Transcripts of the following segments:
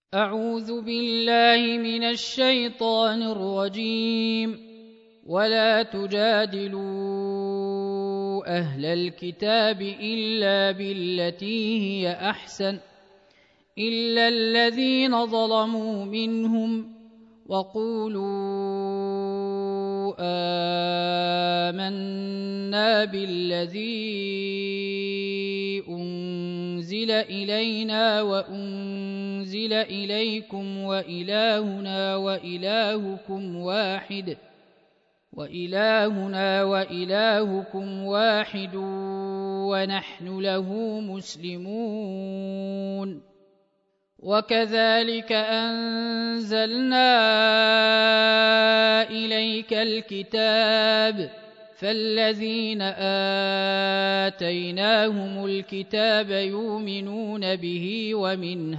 أعوذ بالله من الشيطان الرجيم. ولا تجادلوا أهل الكتاب إلا بالتي هي أحسن إلا الذين ظلموا منهم وقولوا آمنا بالذي أنزل إلينا وأنزل إليكم وإلهنا وإلهكم واحد ونحن له مسلمون. وكذلك أنزلنا إليك الكتاب فالذين آتيناهم الكتاب يؤمنون به ومن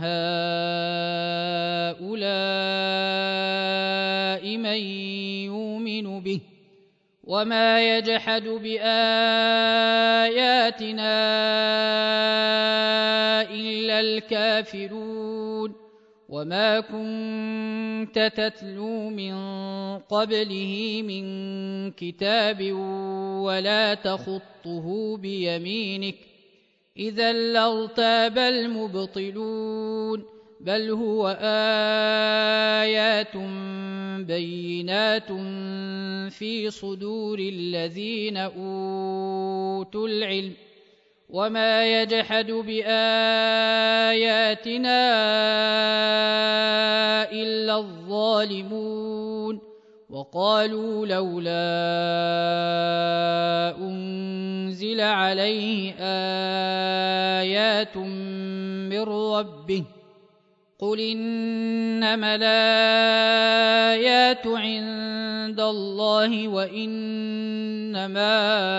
هؤلاء من يؤمن به وما يجحد بآياتنا إلا الكافرون. وما كنت تتلو من قبله من كتاب ولا تخطه بيمينك إذا لارتاب المبطلون بل هو آيات بينات في صدور الذين أوتوا العلم وما يجحد بآياتنا إلا الظالمون. وقالوا لولا أنزل عليه آيات من ربه قل إنما الآيات عند الله وإنما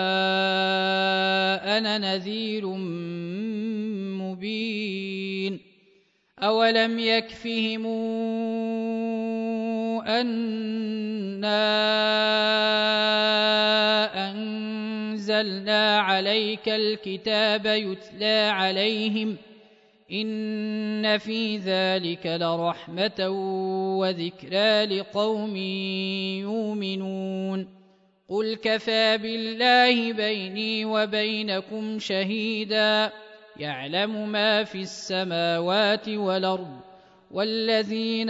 أنا نذير مبين. أولم يكفهم أنا أنزلنا عليك الكتاب يتلى عليهم إن في ذلك لرحمة وذكرى لقوم يؤمنون. قل كفى بالله بيني وبينكم شهيدا يعلم ما في السماوات والأرض والذين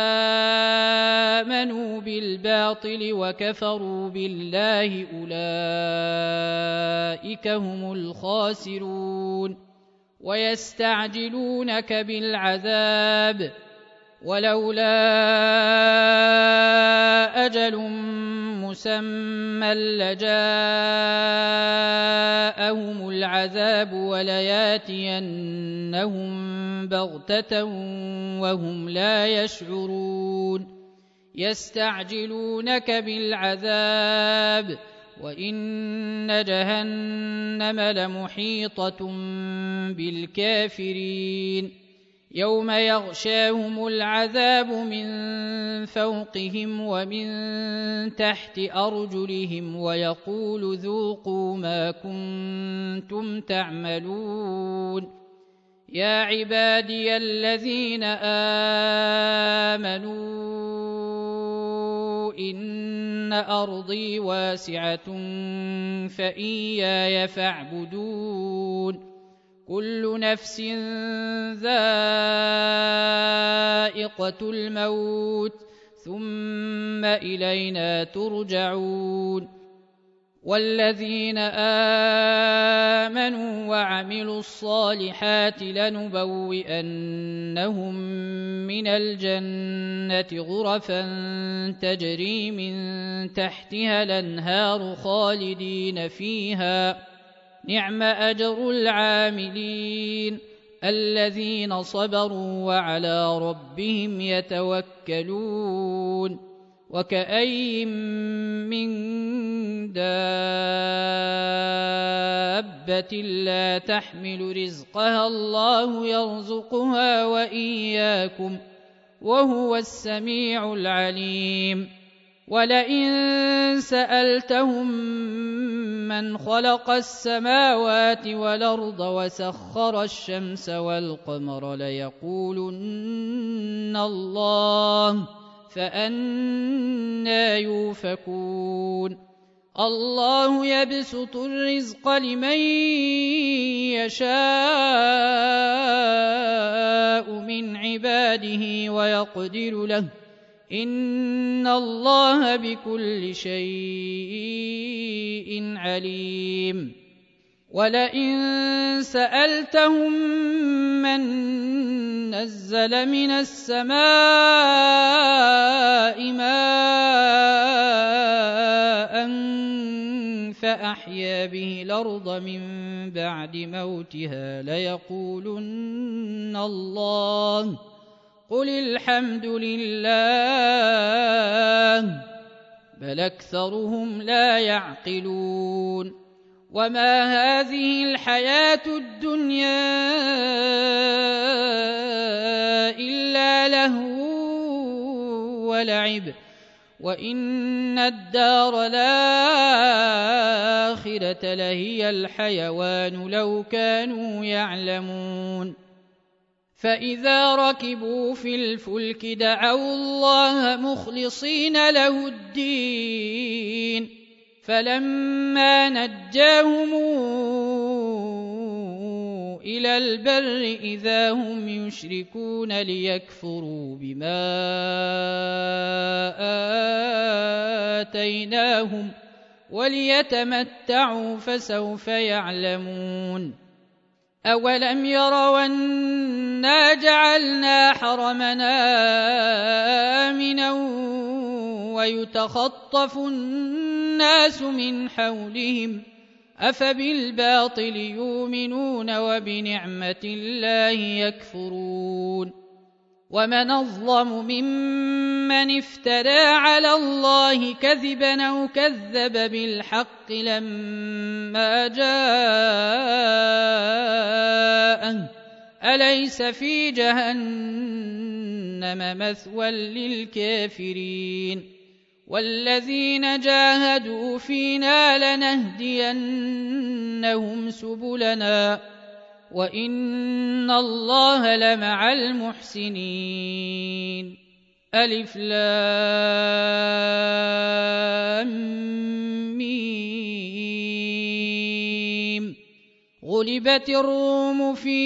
آمنوا بالباطل وكفروا بالله أولئك هم الخاسرون. ويستعجلونك بالعذاب ولولا أجل مسمى لجاءهم العذاب ولياتينهم بغتة وهم لا يشعرون. يستعجلونك بالعذاب وإن جهنم لمحيطة بالكافرين يوم يغشاهم العذاب من فوقهم ومن تحت أرجلهم ويقول ذوقوا ما كنتم تعملون. يا عبادي الذين آمنوا إن أرضي واسعة فإياي فاعبدون. كل نفس ذائقة الموت ثم إلينا ترجعون. والذين آمنوا وعملوا الصالحات لنبوئنهم من الجنة غرفا تجري من تحتها الأنهار خالدين فيها نعم أجر العاملين الذين صبروا وعلى ربهم يتوكلون. وكأي من دابة لا تحمل رزقها الله يرزقها وإياكم وهو السميع العليم. ولئن سألتهم من خلق السماوات والأرض وسخر الشمس والقمر ليقولن الله فأنى يؤفكون الله يبسط الرزق لمن يشاء من عباده ويقدر له إن الله بكل شيء عليم ولئن سألتهم من نزل من السماء ماء فأحيا به الأرض من بعد موتها ليقولن الله قل الحمد لله بل أكثرهم لا يعقلون وما هذه الحياة الدنيا إلا لهو ولعب وإن الدار الآخرة لهي الحيوان لو كانوا يعلمون فإذا ركبوا في الفلك دعوا الله مخلصين له الدين فلما نجاهم إلى البر إذا هم يشركون ليكفروا بما آتيناهم وليتمتعوا فسوف يعلمون أولم يروا أنا جعلنا حرمنا آمنا ويتخطف الناس من حولهم أفبالباطل يؤمنون وبنعمة الله يكفرون ومن أظلم ممن افترى على الله كذبا أو كذب بالحق لما جاءه أليس في جهنم مثوى للكافرين والذين جاهدوا فينا لنهدينهم سبلنا وإن الله لمع المحسنين ألف لام ميم غلبت الروم في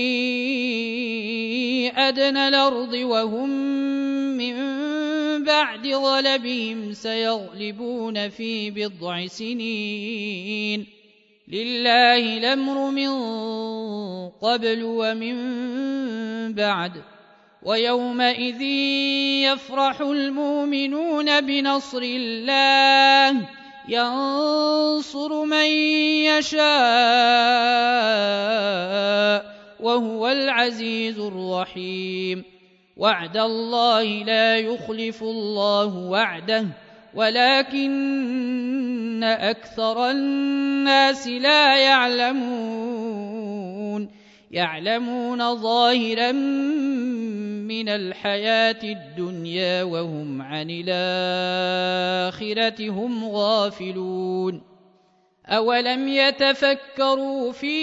أدنى الأرض وهم من بعد غلبهم سيغلبون في بضع سنين لله الأمر من قبل ومن بعد ويومئذ يفرح المؤمنون بنصر الله ينصر من يشاء وهو العزيز الرحيم وعد الله لا يخلف الله وعده ولكن أكثر الناس لا يعلمون ظاهرا من الحياة الدنيا وهم عن الآخرة هم غافلون أولم يتفكروا في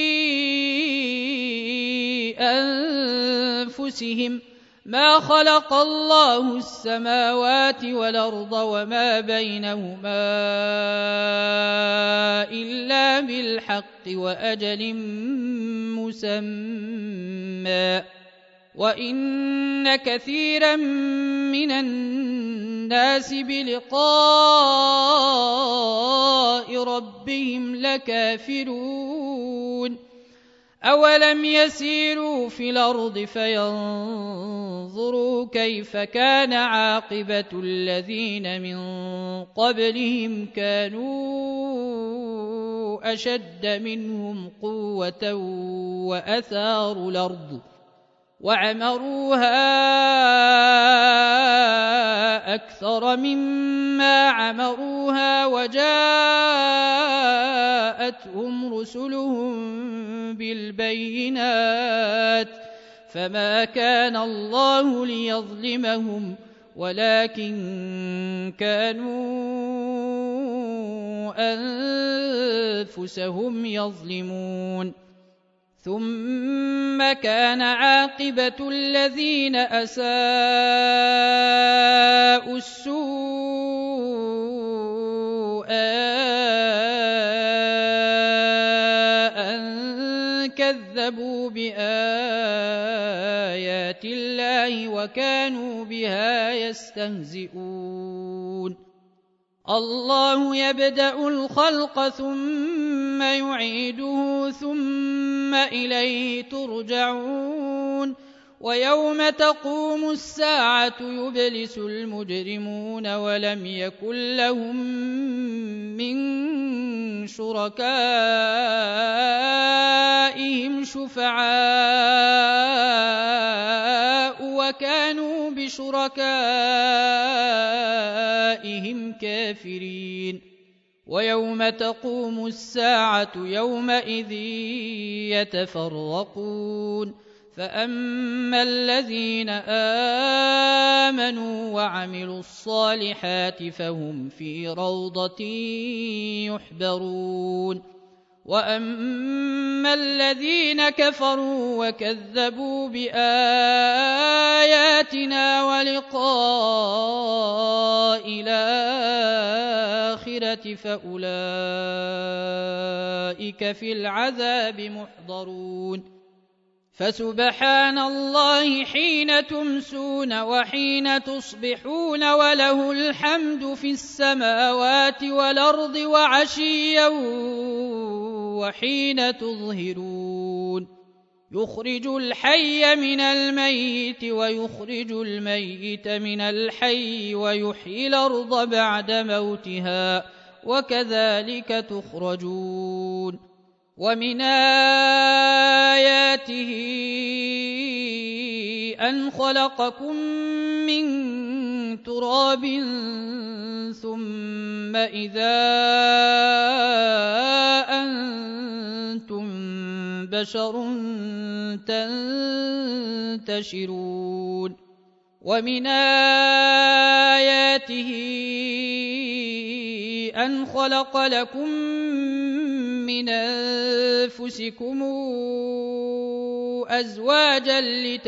أنفسهم ما خلق الله السماوات والأرض وما بينهما إلا بالحق وأجل مسمى وإن كثيرا من الناس بلقاء ربهم لكافرون أولم يسيروا في الأرض فينظروا كيف كان عاقبة الذين من قبلهم كانوا أشد منهم قوة وأثاروا الأرض وعمروها أكثر مما عمروها وجاءتهم رسلهم بالبينات فما كان الله ليظلمهم ولكن كانوا أنفسهم يظلمون ثم كان عاقبة الذين أساءوا السوء أن كذبوا بآيات الله وكانوا بها يستهزئون الله يبدأ الخلق ثم يعيده ثم إليه ترجعون ويوم تقوم الساعة يبلس المجرمون ولم يكن لهم من شركائهم شفعاء وكانوا بشركائهم كافرين ويوم تقوم الساعة يومئذ يتفرقون فأما الذين آمنوا وعملوا الصالحات فهم في روضة يحبرون وأما الذين كفروا وكذبوا بآياتنا ولقاء الآخرة فأولئك في العذاب محضرون فسبحان الله حين تمسون وحين تصبحون وله الحمد في السماوات والأرض وعشيا وحين تظهرون يخرج الحي من الميت ويخرج الميت من الحي ويحيي الأرض بعد موتها وكذلك تخرجون ومن آياته أن خلقكم من تراب ثم إذا أنتم بشر تنتشرون ومن آياته أن خلق لكم من أنفسكم أزواجا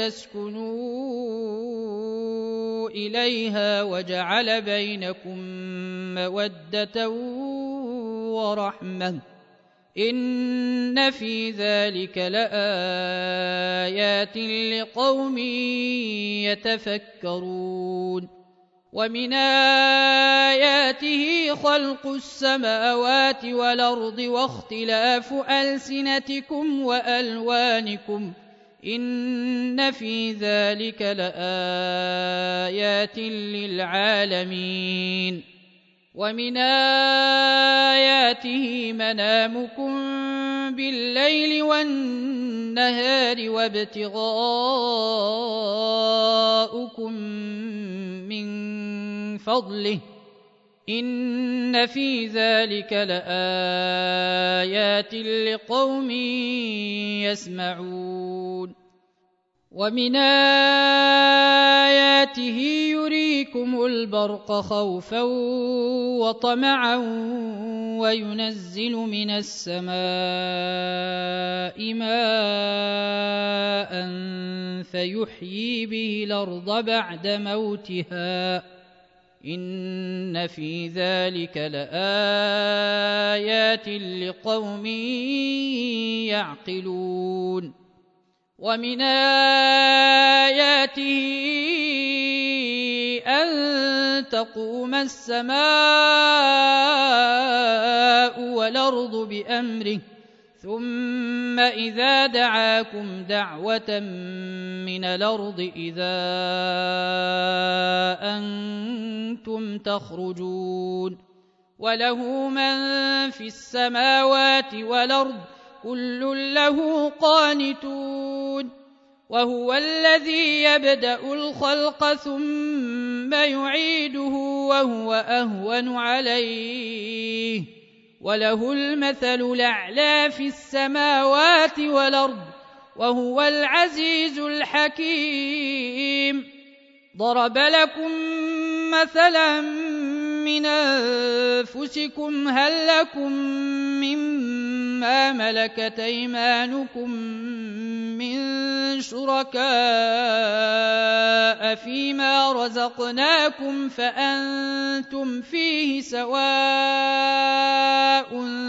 لتسكنوا إليها وجعل بينكم مودة ورحمة إن في ذلك لآيات لقوم يتفكرون ومن آياته خلق السماوات والأرض واختلاف ألسنتكم وألوانكم إن في ذلك لآيات للعالمين ومن آياته منامكم بالليل والنهار وابتغاؤكم من فضله إن في ذلك لآيات لقوم يسمعون ومن آياته يريكم البرق خوفا وطمعا وينزل من السماء ماء فيحيي به الأرض بعد موتها إن في ذلك لآيات لقوم يعقلون ومن آياته أن تقوم السماء والأرض بأمره ثم إذا دعاكم دعوة من الأرض إذا أنتم تخرجون وله من في السماوات والأرض كل له قانتون وهو الذي يبدأ الخلق ثم يعيده وهو أهون عليه وله المثل الأعلى في السماوات والأرض وهو العزيز الحكيم ضرب لكم مثلا من أنفسكم هل لكم مما ملكت أيمانكم شركاء فيما رزقناكم فأنتم فيه سواء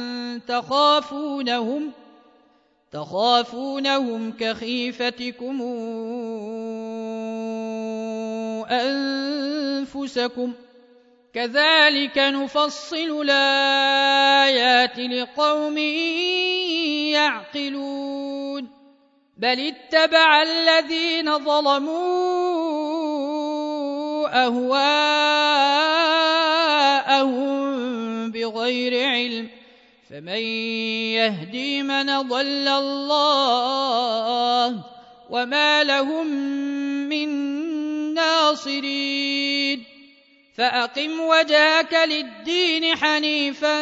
تخافونهم كخيفتكم أنفسكم كذلك نفصل الآيات لقوم يعقلون بل اتبع الذين ظلموا أهواءهم بغير علم فمن يهدي من ضل الله وما لهم من ناصرين فأقم وجهك للدين حنيفا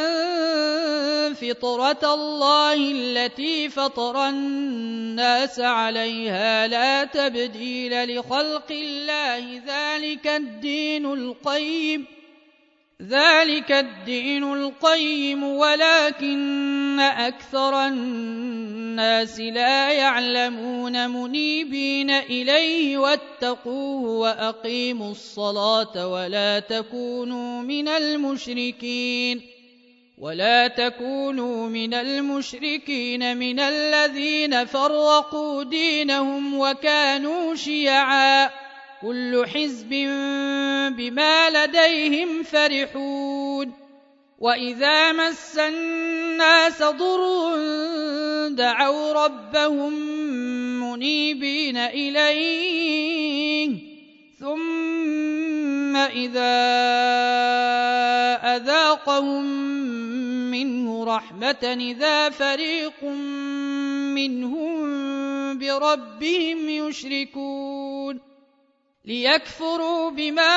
فطرة الله التي فطر الناس عليها لا تبديل لخلق الله ذلك الدين القيم ولكن أكثر الناس لا يعلمون منيبين إليه واتقوه وأقيموا الصلاة ولا تكونوا من المشركين من الذين فرقوا دينهم وكانوا شيعا كل حزب بما لديهم فرحون وإذا مس الناس ضر دعوا ربهم منيبين إليه ثم إذا أذاقهم منه رحمة إذا فريق منهم بربهم يشركون ليكفروا بما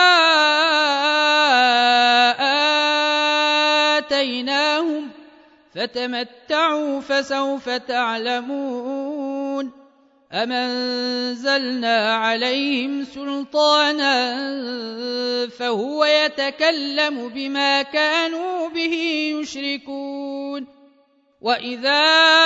آتيناهم فتمتعوا فسوف تعلمون أم أنزلنا عليهم سلطانا فهو يتكلم بما كانوا به يشركون وإذا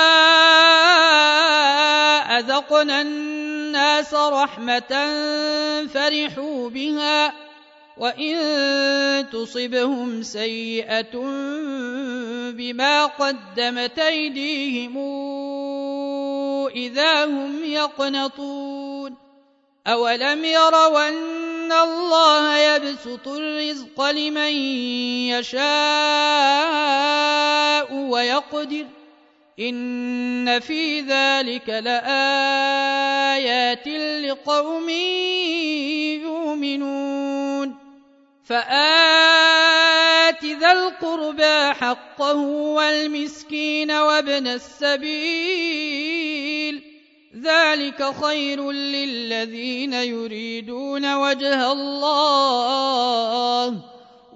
أذقنا الناس رحمة فرحوا بها وإن تصبهم سيئة بما قدمت أيديهم إذا هم يقنطون أولم يروا أن الله يبسط الرزق لمن يشاء ويقدر إن في ذلك لآيات لقوم يؤمنون فآت ذا القربى حقه والمسكين وابن السبيل ذلك خير للذين يريدون وجه الله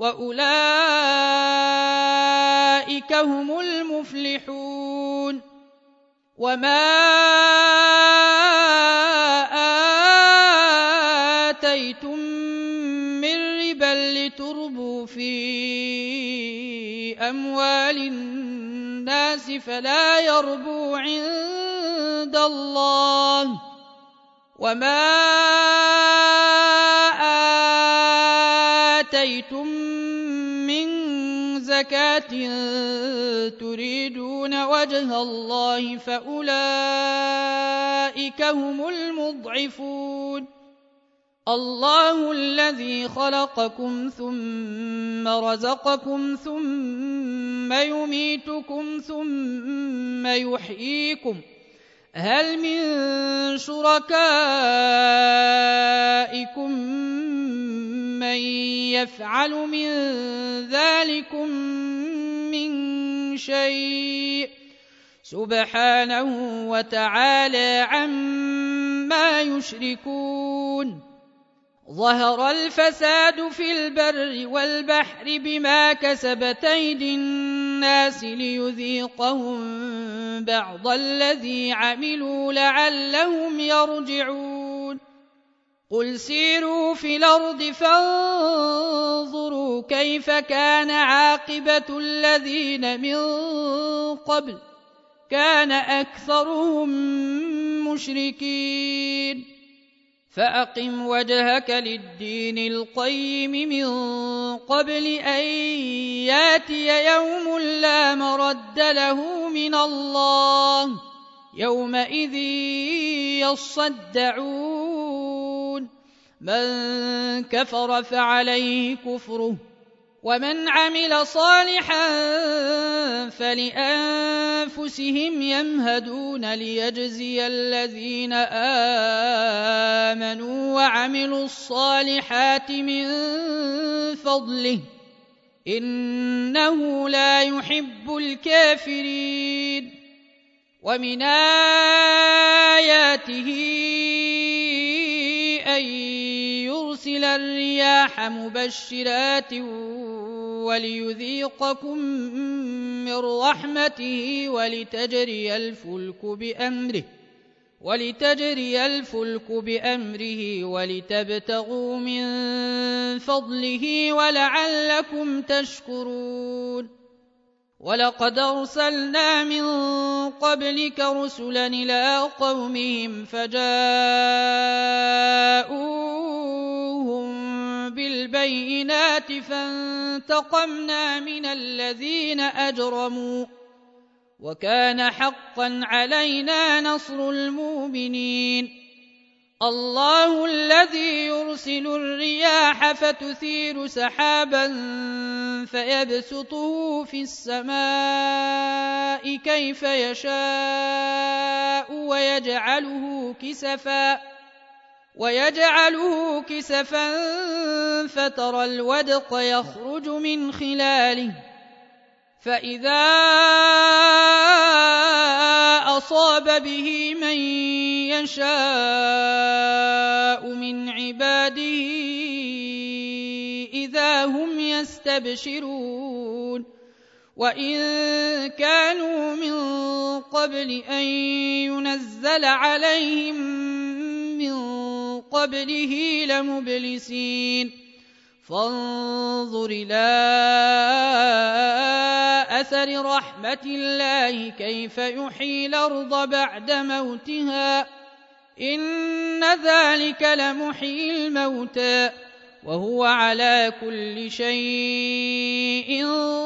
وأولئك هم المفلحون وما آتيتم من ربا لتربوا في أموال الناس فلا يربو عند الله وما آتيتم من زكاة تريدون وجه الله فأولئك هم المضعفون الله الذي خلقكم ثم رزقكم ثم يميتكم ثم يحييكم هل من شركائكم من يفعل من ذلكم من شيء سبحانه وتعالى عما يشركون ظهر الفساد في البر والبحر بما كسبت أيدي الناس ليذيقهم بعض الذي عملوا لعلهم يرجعون قل سيروا في الأرض فانظروا كيف كان عاقبة الذين من قبل كان أكثرهم المشركين فأقم وجهك للدين القيم من قبل أن ياتي يوم لا مرد له من الله يومئذ يصدعون من كفر فعليه كفره ومن عمل صالحا فلأنفسهم يمهدون ليجزي الذين آمنوا وعملوا الصالحات من فضله إنه لا يحب الكافرين ومن آياته أن يرسل الرياح مبشرات وليذيقكم من رحمته ولتجري الفلك بأمره ولتبتغوا من فضله ولعلكم تشكرون ولقد أرسلنا من قبلك رسلا إلى قومهم فجاءوهم بالبينات فانتقمنا من الذين أجرموا وكان حقا علينا نصر المؤمنين الله الذي يرسل الرياح فتثير سحابا فيبسطه في السماء كيف يشاء ويجعله كسفا فترى الودق يخرج من خلاله فإذا أصاب به من يشاء من عباده إذا هم يستبشرون وإن كانوا من قبل أن ينزل عليهم من قبله لمبلسين فانظر إلى أثر رحمة الله كيف يحيي الأرض بعد موتها إن ذلك لمحيي الموتى وهو على كل شيء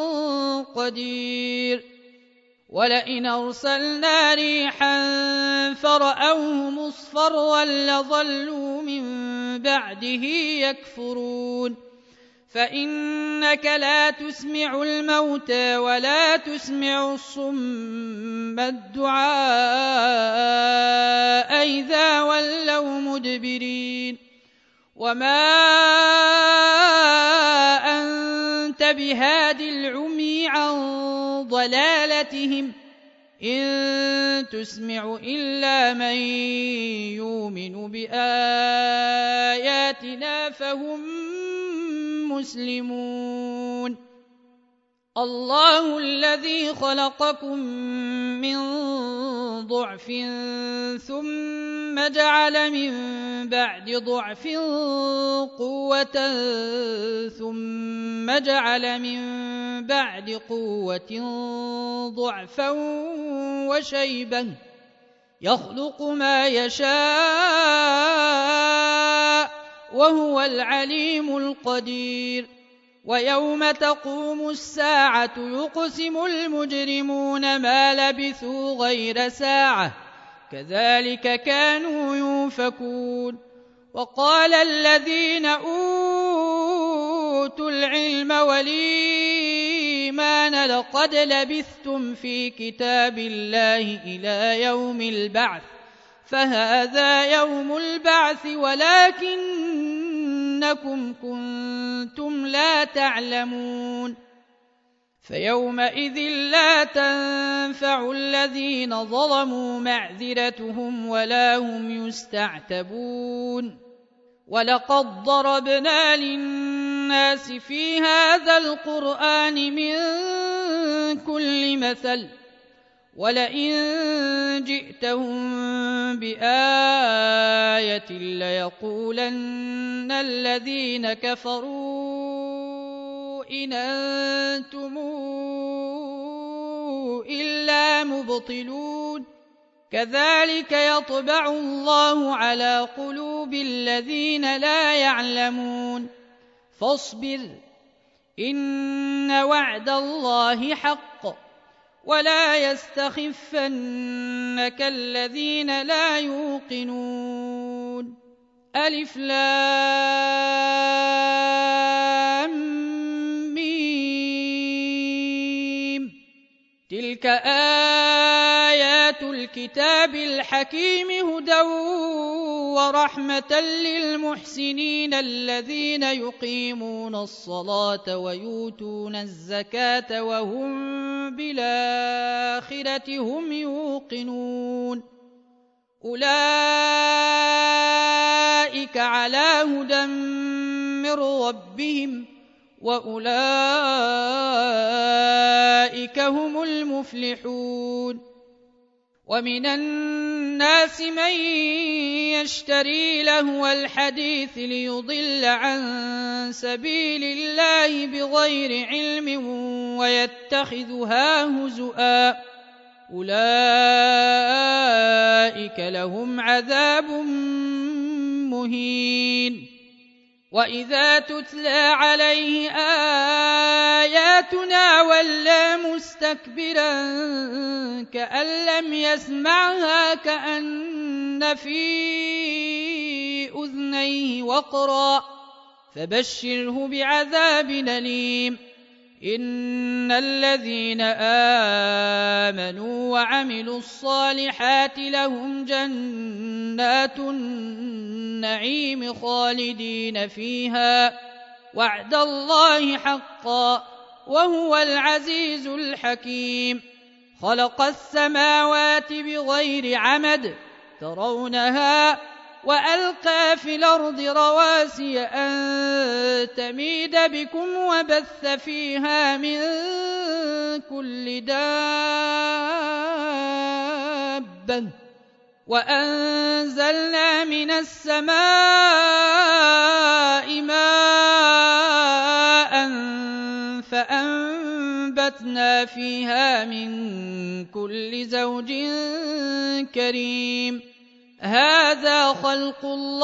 قدير ولئن أرسلنا ريحا فرأوه مصفرا لظلوا من بعده يكفرون فإنك لا تسمع الموتى ولا تسمع الصم الدعاء إذا ولوا مدبرين وما أنت بهاد العمي عن ضلالتهم إن تسمع إلا من يؤمن بآياتنا فهم مسلمون الله الذي خلقكم من ضعف ثم جعل من بعد ضعف قوة ثم جعل من بعد قوة ضعفا وشيبا يخلق ما يشاء وهو العليم القدير ويوم تقوم الساعة يقسم المجرمون ما لبثوا غير ساعة كذلك كانوا يؤفكون وقال الذين أوتوا العلم والإيمان لقد لبثتم في كتاب الله إلى يوم البعث فهذا يوم البعث ولكنكم كنتم لا تعلمون فيومئذ لا تنفع الذين ظلموا معذرتهم ولا هم يستعتبون ولقد ضربنا للناس في هذا القرآن من كل مثل ولئن جئتهم بآية ليقولن الذين كفروا إن أنتم إلا مبطلون كذلك يطبع الله على قلوب الذين لا يعلمون فاصبر إن وعد الله حق ولا يستخفنك الذين لا يوقنون ألف لام ميم تلك آيات الكتاب الحكيم هدى ورحمة للمحسنين الذين يقيمون الصلاة ويؤتون الزكاة وهم بالآخرة هم يوقنون أولئك على هدى من ربهم وأولئك هم المفلحون ومن الناس من يشتري لهو الحديث ليضل عن سبيل الله بغير علم ويتخذها هزؤا أولئك لهم عذاب مهين وإذا تتلى عليه آياتنا ولى مستكبرا كأن لم يسمعها كأن في أذنيه وقرا فبشره بعذاب أليم إن الذين آمنوا وعملوا الصالحات لهم جنات النعيم خالدين فيها وعد الله حقا وهو العزيز الحكيم خلق السماوات بغير عمد ترونها وألقى في الأرض رواسي أن تميد بكم وبث فيها من كل دابة وأنزلنا من السماء ماء فأنبتنا فيها من كل زوج كريم هذا خلق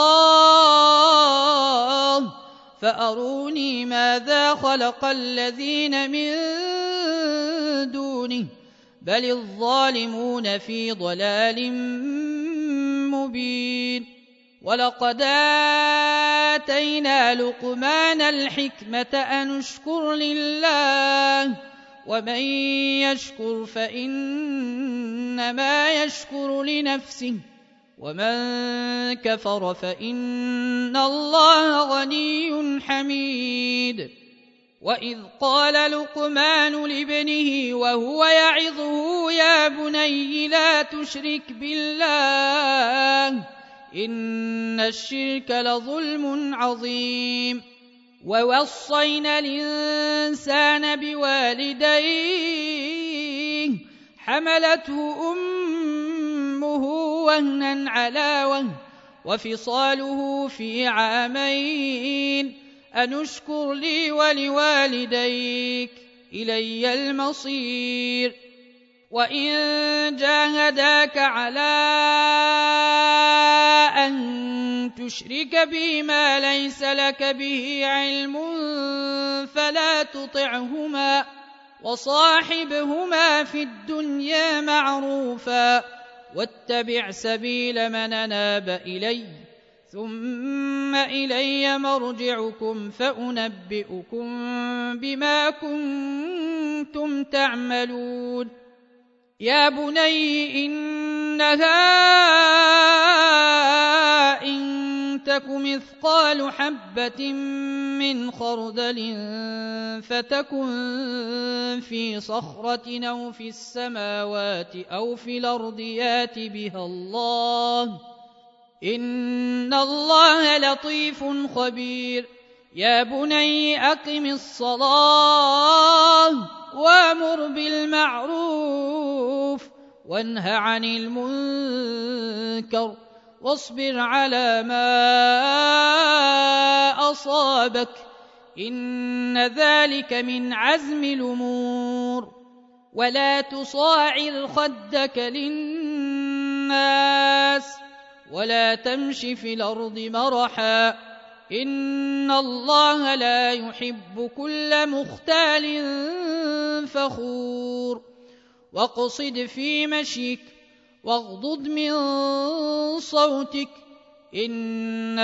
الله فأروني ماذا خلق الذين من دونه بل الظالمون في ضلال مبين ولقد آتينا لقمان الحكمة أن اشكر لله ومن يشكر فإنما يشكر لنفسه ومن كفر فإن الله غني حميد وإذ قال لقمان لابنه وهو يعظه يا بني لا تشرك بالله إن الشرك لظلم عظيم ووصينا الإنسان بوالديه حملته أمه وهنا على وهن وفصاله في عامين أن اشكر لي ولوالديك إلي المصير وإن جاهداك على أن تشرك بي ما ليس لك به علم فلا تطعهما وصاحبهما في الدنيا معروفا واتبع سبيل من أناب إلي ثم إلي مرجعكم فأنبئكم بما كنتم تعملون يا بني إنها إن تك مثقال حبة من خردل فتكن في صخرة أو في السماوات أو في الأرض يات بها الله إن الله لطيف خبير يا بني أقم الصلاة وأمر بالمعروف وانه عن المنكر واصبر على ما أصابك إن ذلك من عزم الأمور ولا تصاعر خدك للناس الناس ولا تمش في الأرض مرحا إن الله لا يحب كل مختال فخور واقصد في مشيك واغضض من صوتك إن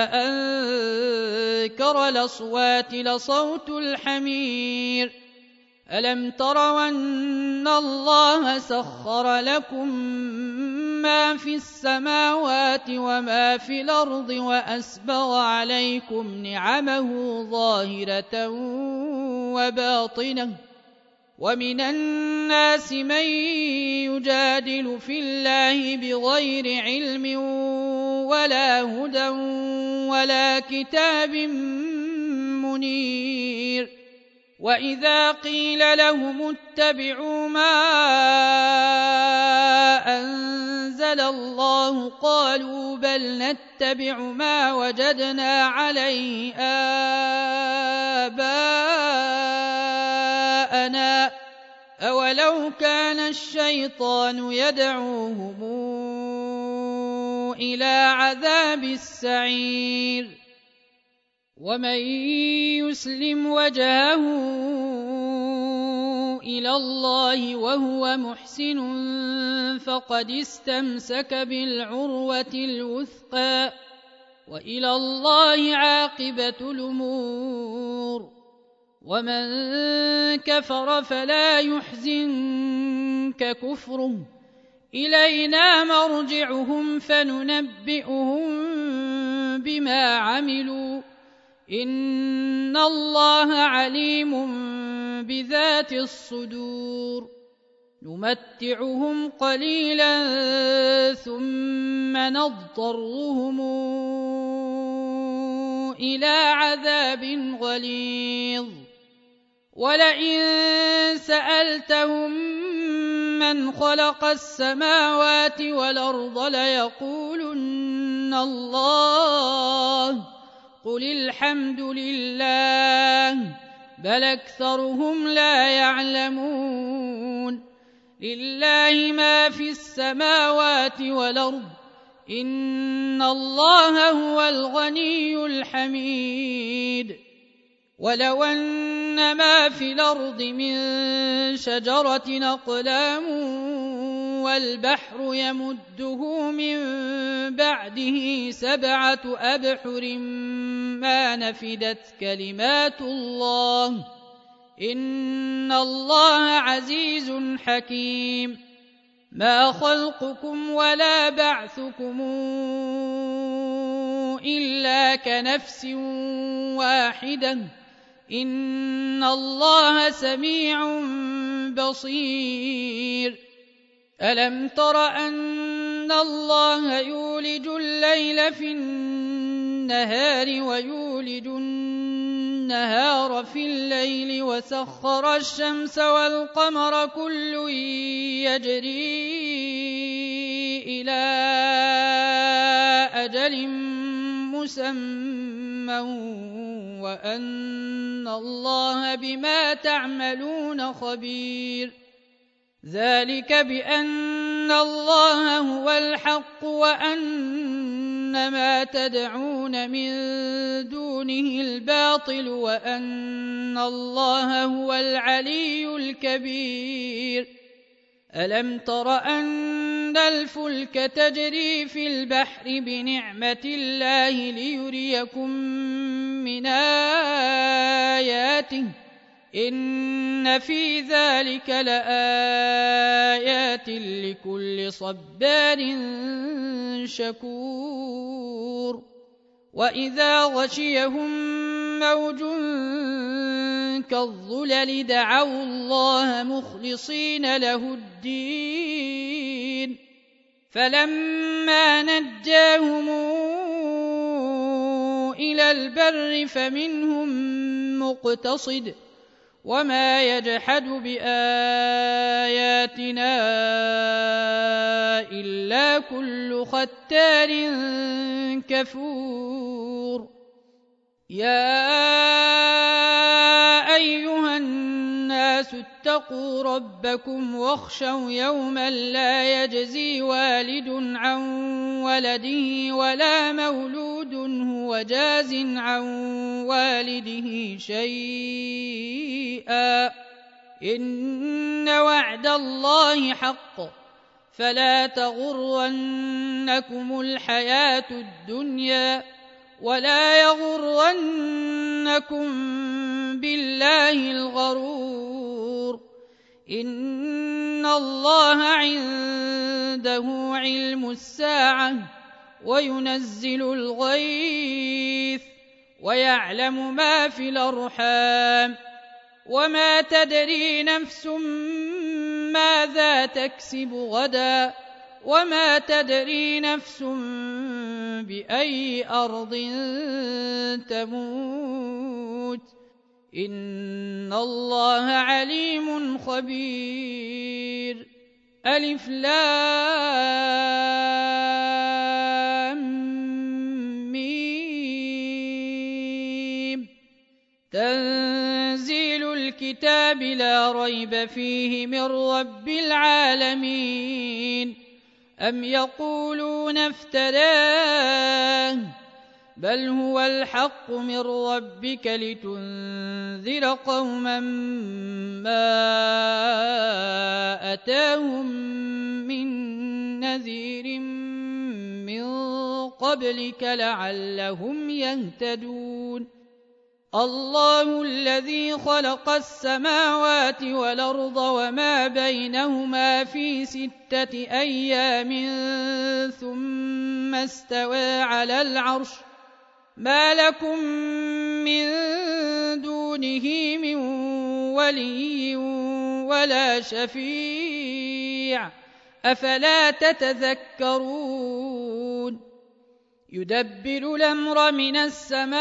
أنكر الأصوات لصوت الحمير ألم تروا أن الله سخر لكم ما في السماوات وما في الأرض وأسبغ عليكم نعمه ظاهرة وباطنة ومن الناس من يجادل في الله بغير علم ولا هدى ولا كتاب منير وإذا قيل لهم اتبعوا ما أنزل الله قالوا بل نتبع ما وجدنا عليه آباءنا أولو كان الشيطان يدعوهم إلى عذاب السعير ومن يسلم وجهه إلى الله وهو محسن فقد استمسك بالعروة الوثقى وإلى الله عاقبة الأمور ومن كفر فلا يحزنك كفره إلينا مرجعهم فننبئهم بما عملوا إن الله عليم بذات الصدور نمتعهم قليلا ثم نضطرهم إلى عذاب غليظ ولئن سألتهم من خلق السماوات والأرض ليقولن الله قل الحمد لله بل أكثرهم لا يعلمون لله ما في السماوات والأرض إن الله هو الغني الحميد ولو أن ما في الأرض من شجرة أقلام والبحر يمده من بعده 7 أبحر ما نفدت كلمات الله إن الله عزيز حكيم ما خلقكم ولا بعثكم إلا كنفس واحدة إن الله سميع بصير ألم تر أن الله يولج الليل في النهار ويولج النهار في الليل وسخر الشمس والقمر كل يجري إلى أجل مسمى وأن الله بما تعملون خبير ذلك بأن الله هو الحق وأن ما تدعون من دونه الباطل وأن الله هو العلي الكبير ألم تر أن الفلك تجري في البحر بنعمة الله ليريكم من آياته إن في ذلك لآيات لكل صبار شكور وإذا غشيهم موج كالظلل دعوا الله مخلصين له الدين فلما نجاهم إلى البر فمنهم مقتصد وما يجحد بآياتنا إلا كل ختار كفور يا أيها الناس اتقوا ربكم واخشوا يوما لا يجزي والد عن ولده ولا مولود هو جاز عن والده شيئا إن وعد الله حق فلا تغرنكم الحياة الدنيا ولا يغرنكم بالله الغرور إن الله عنده علم الساعة وينزل الغيث ويعلم ما في الأرحام وما تدري نفس ماذا تكسب غدا وما تدري نفس بأي أرض تموت إن الله عليم خبير ألف لام ميم تنزيل الكتاب لا ريب فيه من رب العالمين أم يقولون افتراه بل هو الحق من ربك لتنذر قوما ما أتاهم من نذير من قبلك لعلهم يهتدون الله الذي خلق السماوات والأرض وما بينهما في 6 أيام ثم استوى على العرش ما لكم من دونه من ولي ولا شفيع أفلا تتذكرون يدبر الأمر من السماء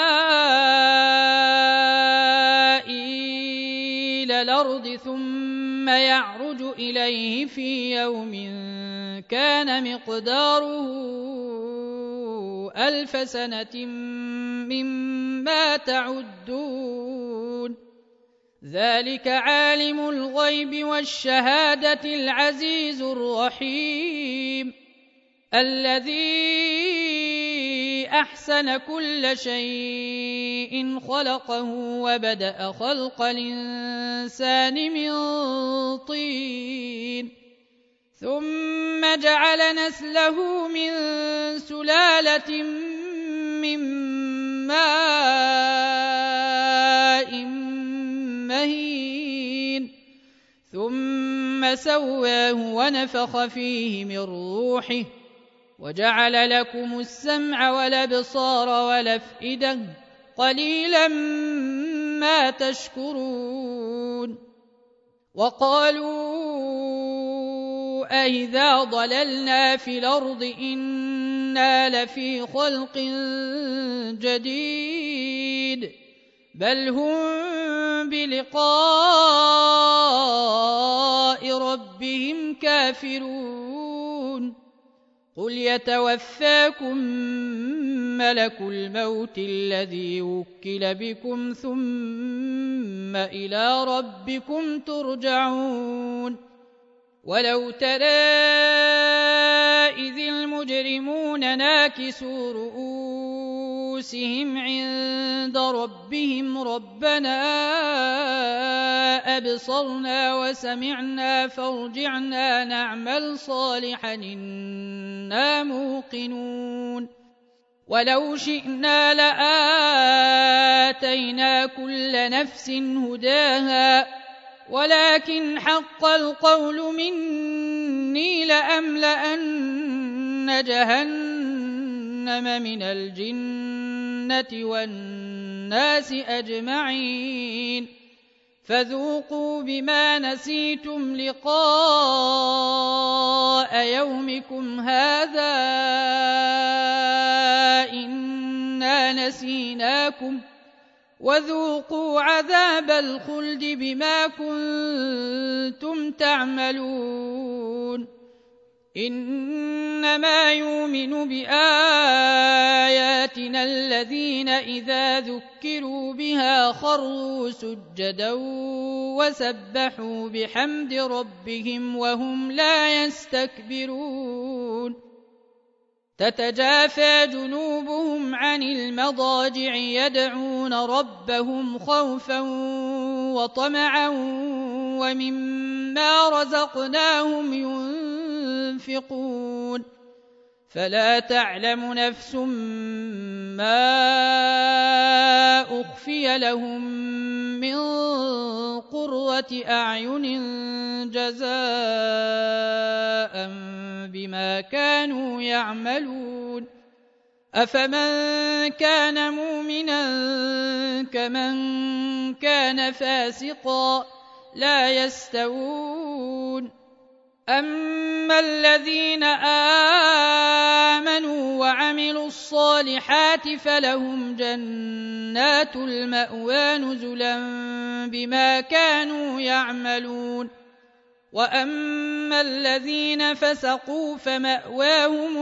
إلى الأرض ثم يعرج إليه في يوم كان مقداره 1000 سنة مما تعدون ذلك عالم الغيب والشهادة العزيز الرحيم الذي أحسن كل شيء خلقه وبدأ خلق الإنسان من طين ثم جعل نسله من سلالة من ماء مهين ثم سواه ونفخ فيه من روحه وجعل لكم السمع والأبصار والأفئدة قليلا ما تشكرون وقالوا أإذا ضللنا في الأرض إنا لفي خلق جديد بل هم بلقاء ربهم كافرون قل يتوفاكم ملك الموت الذي وكل بكم ثم إلى ربكم ترجعون ولو ترى إذ المجرمون ناكسوا رؤوسهم عند ربهم ربنا أبصرنا وسمعنا فارجعنا نعمل صالحا إنا موقنون ولو شئنا لآتينا كل نفس هداها ولكن حق القول مني لأملأن جهنم من الجنة والناس أجمعين فذوقوا بما نسيتم لقاء يومكم هذا إنا نسيناكم وذوقوا عذاب الخلد بما كنتم تعملون إنما يؤمن بآياتنا الذين إذا ذكروا بها خروا سجدا وسبحوا بحمد ربهم وهم لا يستكبرون تتجافى جنوبهم عن المضاجع يدعون ربهم خوفا وطمعا ومما رزقناهم ينفقون فلا تعلم نفس ما أخفي لهم من قرة أعين جزاء بما كانوا يعملون أفمن كان مؤمنا كمن كان فاسقا لا يستوون أما الذين آمنوا وعملوا الصالحات فلهم جنات المأوى نزلا بما كانوا يعملون وأما الذين فسقوا فمأواهم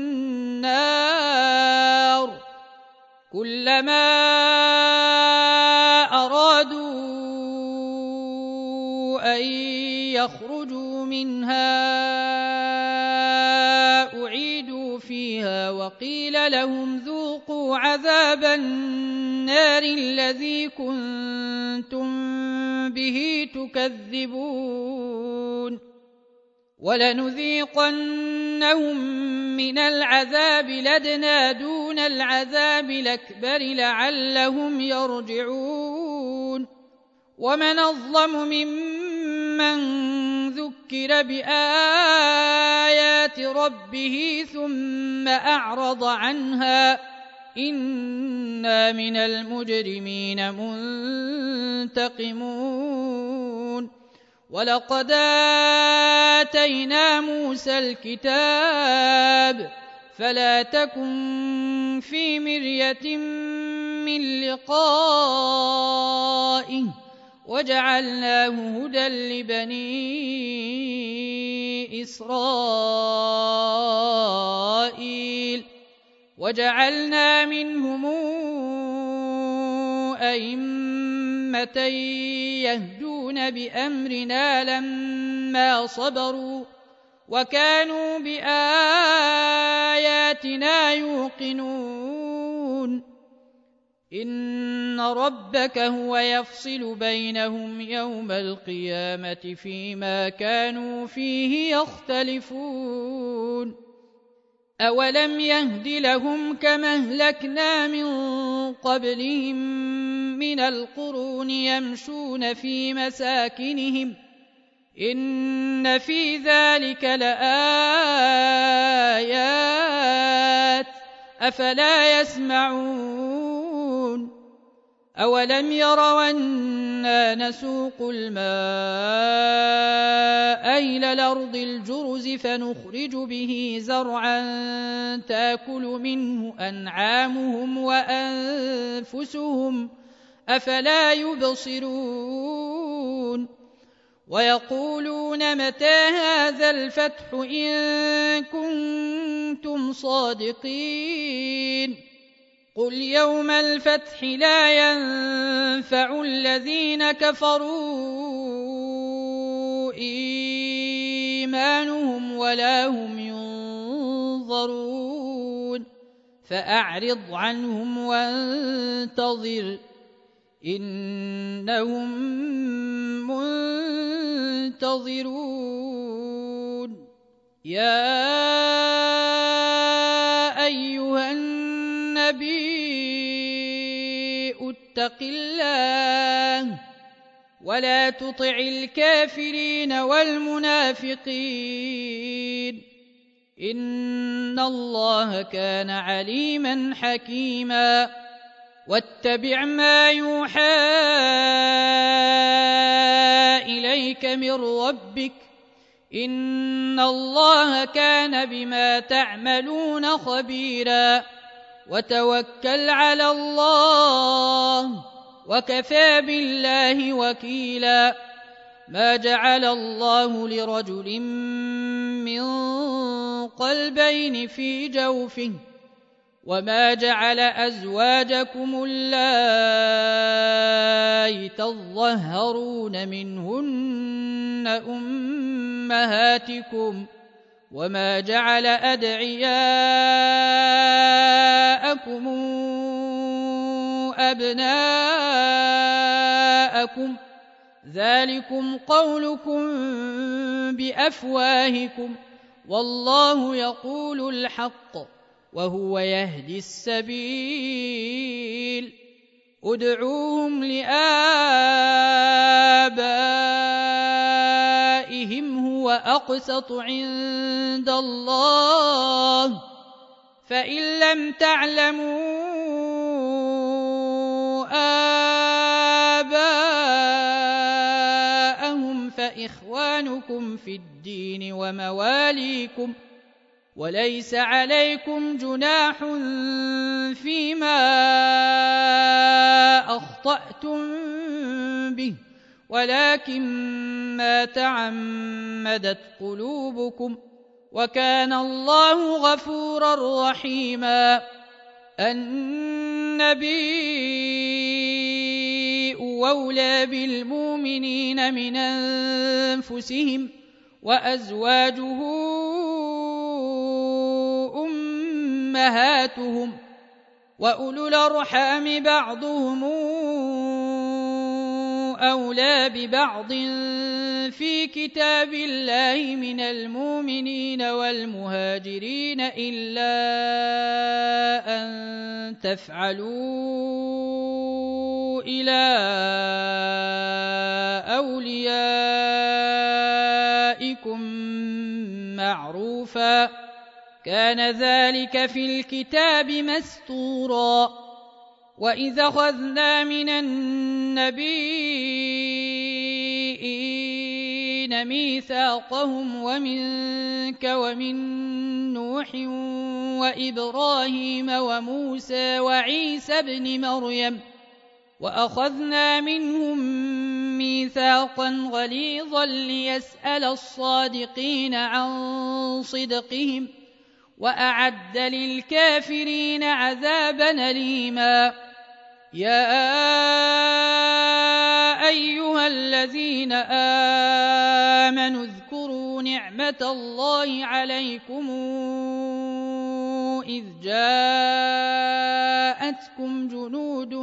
النار كلما أرادوا أن يخرجوا منها أعيدوا فيها وقيل لهم ذوقوا عذاب النار الذي كنتم به تكذبون ولنذيقنهم من العذاب الأدنى دون العذاب الأكبر لعلهم يرجعون ومن أظلم ممن ذكر بآيات ربه ثم أعرض عنها إنا من المجرمين منتقمون ولقد آتينا موسى الكتاب فلا تكن في مرية من لقائه وجعلناه هدى لبني إسرائيل وجعلنا منهم أئمة يهدون بأمرنا لما صبروا وكانوا بآياتنا يوقنون إن ربك هو يفصل بينهم يوم القيامة فيما كانوا فيه يختلفون أولم يهد لهم كما أهلكنا من قبلهم من القرون يمشون في مساكنهم إن في ذلك لآيات أفلا يسمعون أولم يروا أنا نسوق الماء إلى الأرض الجرز فنخرج به زرعا تأكل منه أنعامهم وأنفسهم أفلا يبصرون ويقولون متى هذا الفتح إن كنتم صادقين قل يوم الفتح لا ينفع الذين كفروا إيمانهم ولا هم ينظرون فأعرض عنهم وانتظر إنهم منتظرون يا أيها النبي اتق الله ولا تطع الكافرين والمنافقين إن الله كان عليما حكيما واتبع ما يوحى إليك من ربك إن الله كان بما تعملون خبيرا وتوكل على الله وكفى بالله وكيلا ما جعل الله لرجل من قلبين في جوفه وما جعل أزواجكم اللائي تظهرون منهن أمهاتكم وما جعل أدعياءكم أبناءكم ذلكم قولكم بأفواهكم والله يقول الحق وهو يهدي السبيل ادعوهم لآبائهم هو أقسط عند الله فإن لم تعلموا آباءهم فإخوانكم في الدين ومواليكم وليس عليكم جناح فيما أخطأتم به ولكن ما تعمدت قلوبكم وكان الله غفورا رحيما النبي أولى بالمؤمنين من أنفسهم وأزواجه أمهاتهم وأولو الأرحام بعضهم أولى ببعض في كتاب الله من المؤمنين والمهاجرين إلا أن تفعلوا إلى أوليائكم معروفا كان ذلك في الكتاب مسطورا وإذا أخذنا من النبيين ميثاقهم ومنك ومن نوح وإبراهيم وموسى وعيسى ابن مريم وأخذنا منهم ميثاقا غليظا ليسأل الصادقين عن صدقهم وأعد للكافرين عذابا أليما يا أيها الذين آمنوا اذكروا نعمة الله عليكم إذ جاءتكم جنود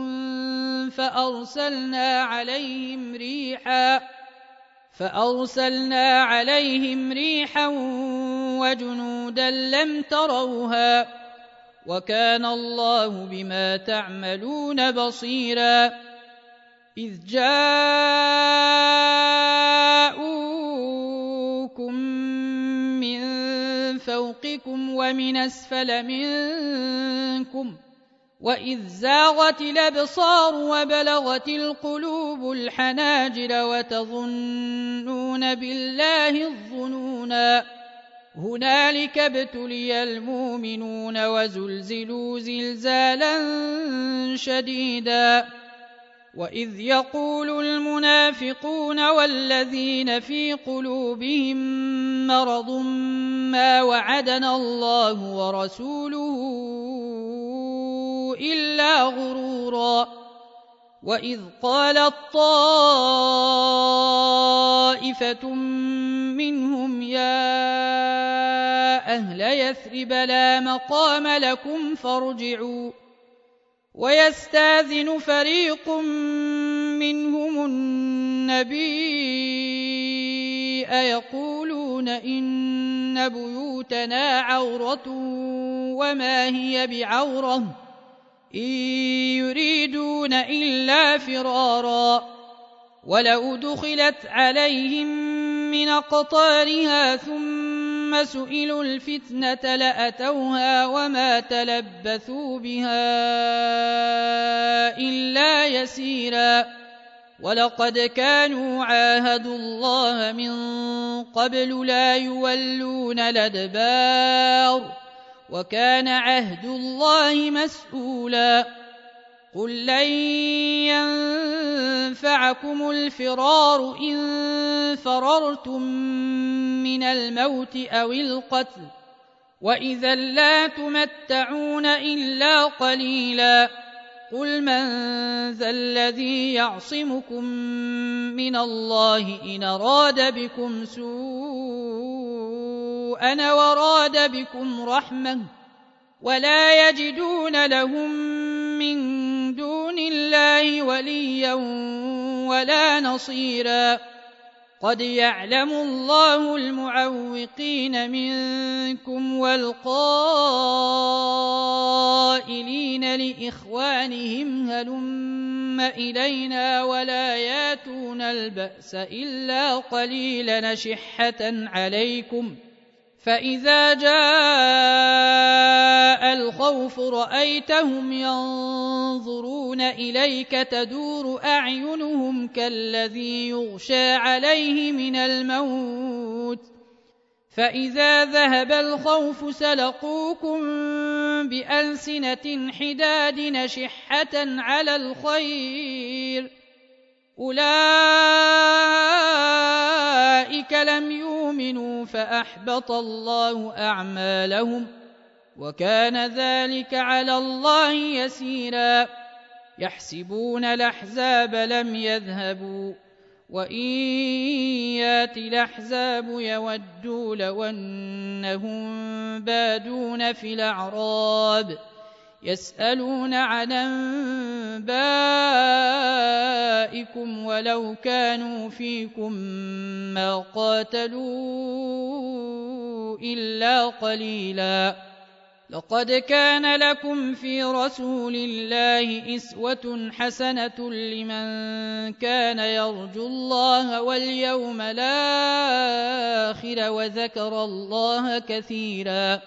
فأرسلنا عليهم ريحا وجنودا لم تروها وكان الله بما تعملون بصيرا إذ جاءوكم من فوقكم ومن أسفل منكم وإذ زاغت الأبصار وبلغت القلوب الحناجر وتظنون بالله الظنونا هنالك ابتلي المؤمنون وزلزلوا زلزالا شديدا وإذ يقول المنافقون والذين في قلوبهم مرض ما وعدنا الله ورسوله إلا غرورا وإذ قالت طائفة منهم يا أهل يثرب لا مقام لكم فارجعوا ويستاذن فريق منهم النبي يقولون إن بيوتنا عورة وما هي بعورة إن يريدون إلا فرارا ولو دخلت عليهم من أقطارها ثم سئلوا الفتنة لأتوها وما تلبثوا بها إلا يسيرا ولقد كانوا عاهدوا الله من قبل لا يولون الأدبار وكان عهد الله مسؤولا قل لن ينفعكم الفرار إن فررتم من الموت أو القتل وإذا لا تمتعون إلا قليلا قل من ذا الذي يعصمكم من الله إن أراد بكم سوءا وراد بكم رحمة ولا يجدون لهم من دون الله وليا ولا نصيرا قد يعلم الله المعوقين منكم والقائلين لإخوانهم هلم إلينا ولا ياتون البأس إلا قليلا نشحة عليكم فإذا جاء الخوف رأيتهم ينظرون إليك تدور أعينهم كالذي يغشى عليه من الموت فإذا ذهب الخوف سلقوكم بألسنة حداد نشحة على الخير أولئك لم يؤمنوا فأحبط الله أعمالهم وكان ذلك على الله يسيرا يحسبون الأحزاب لم يذهبوا وإن يأتي الأحزاب يودوا لو أنهم بادون في الأعراب يسألون عن أنبائكم ولو كانوا فيكم ما قاتلوا إلا قليلا لقد كان لكم في رسول الله أسوة حسنة لمن كان يرجو الله واليوم الآخر وذكر الله كثيرا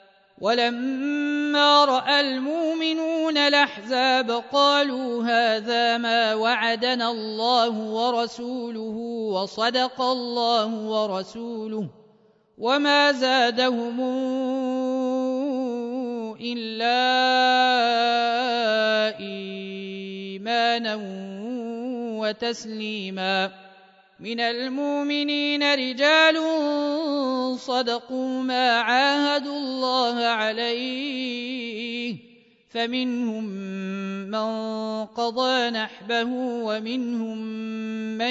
ولما رأى المؤمنون الأحزاب قالوا هذا ما وعدنا الله ورسوله وصدق الله ورسوله وما زادهم إلا إيمانا وتسليما من المؤمنين رجال صدقوا ما عاهدوا الله عليه فمنهم من قضى نحبه ومنهم من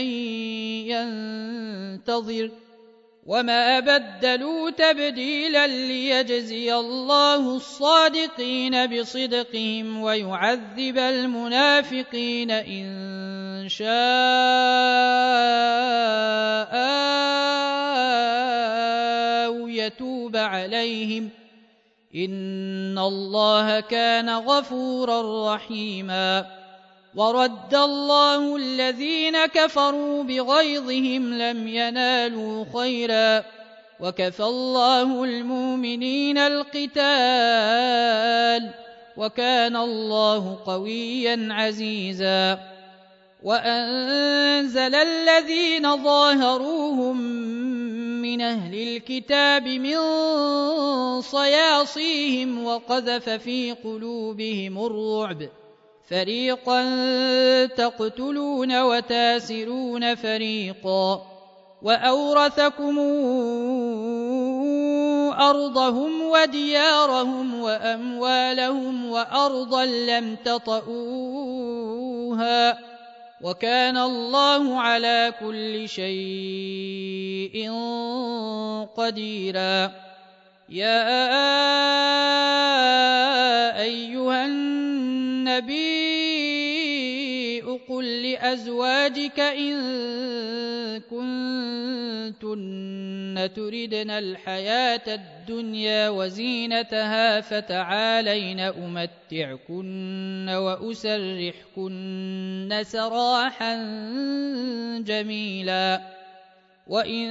ينتظر وما بدلوا تبديلا ليجزي الله الصادقين بصدقهم ويعذب المنافقين إن شاء أو يتوب عليهم إن الله كان غفورا رحيما ورد الله الذين كفروا بغيظهم لم ينالوا خيرا وكفى الله المؤمنين القتال وكان الله قويا عزيزا وأنزل الذين ظاهروهم من أهل الكتاب من صياصيهم وقذف في قلوبهم الرعب فريقا تقتلون وتاسرون فريقا وأورثكم أرضهم وديارهم وأموالهم وأرضا لم تطئوها وكان الله على كل شيء قديرا يا أيها النبي قل لأزواجك إن كنتن تردن الحياة الدنيا وزينتها فتعالين أمتعكن وأسرحكن سراحا جميلا وإن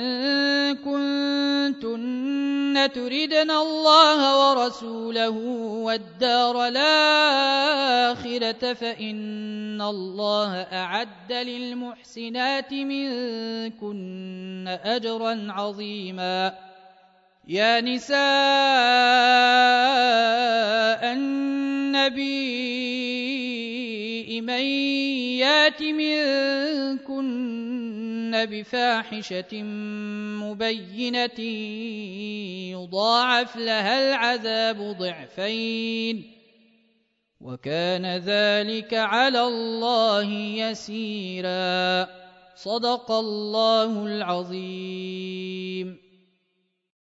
كنتن تردن الله ورسوله والدار الآخرة فإن الله أعد للمحسنات منكن أجرا عظيما يا نساء النبي من يات منكن يأتين بفاحشة مبينة يضاعف لها العذاب ضعفين وكان ذلك على الله يسيرا. صدق الله العظيم.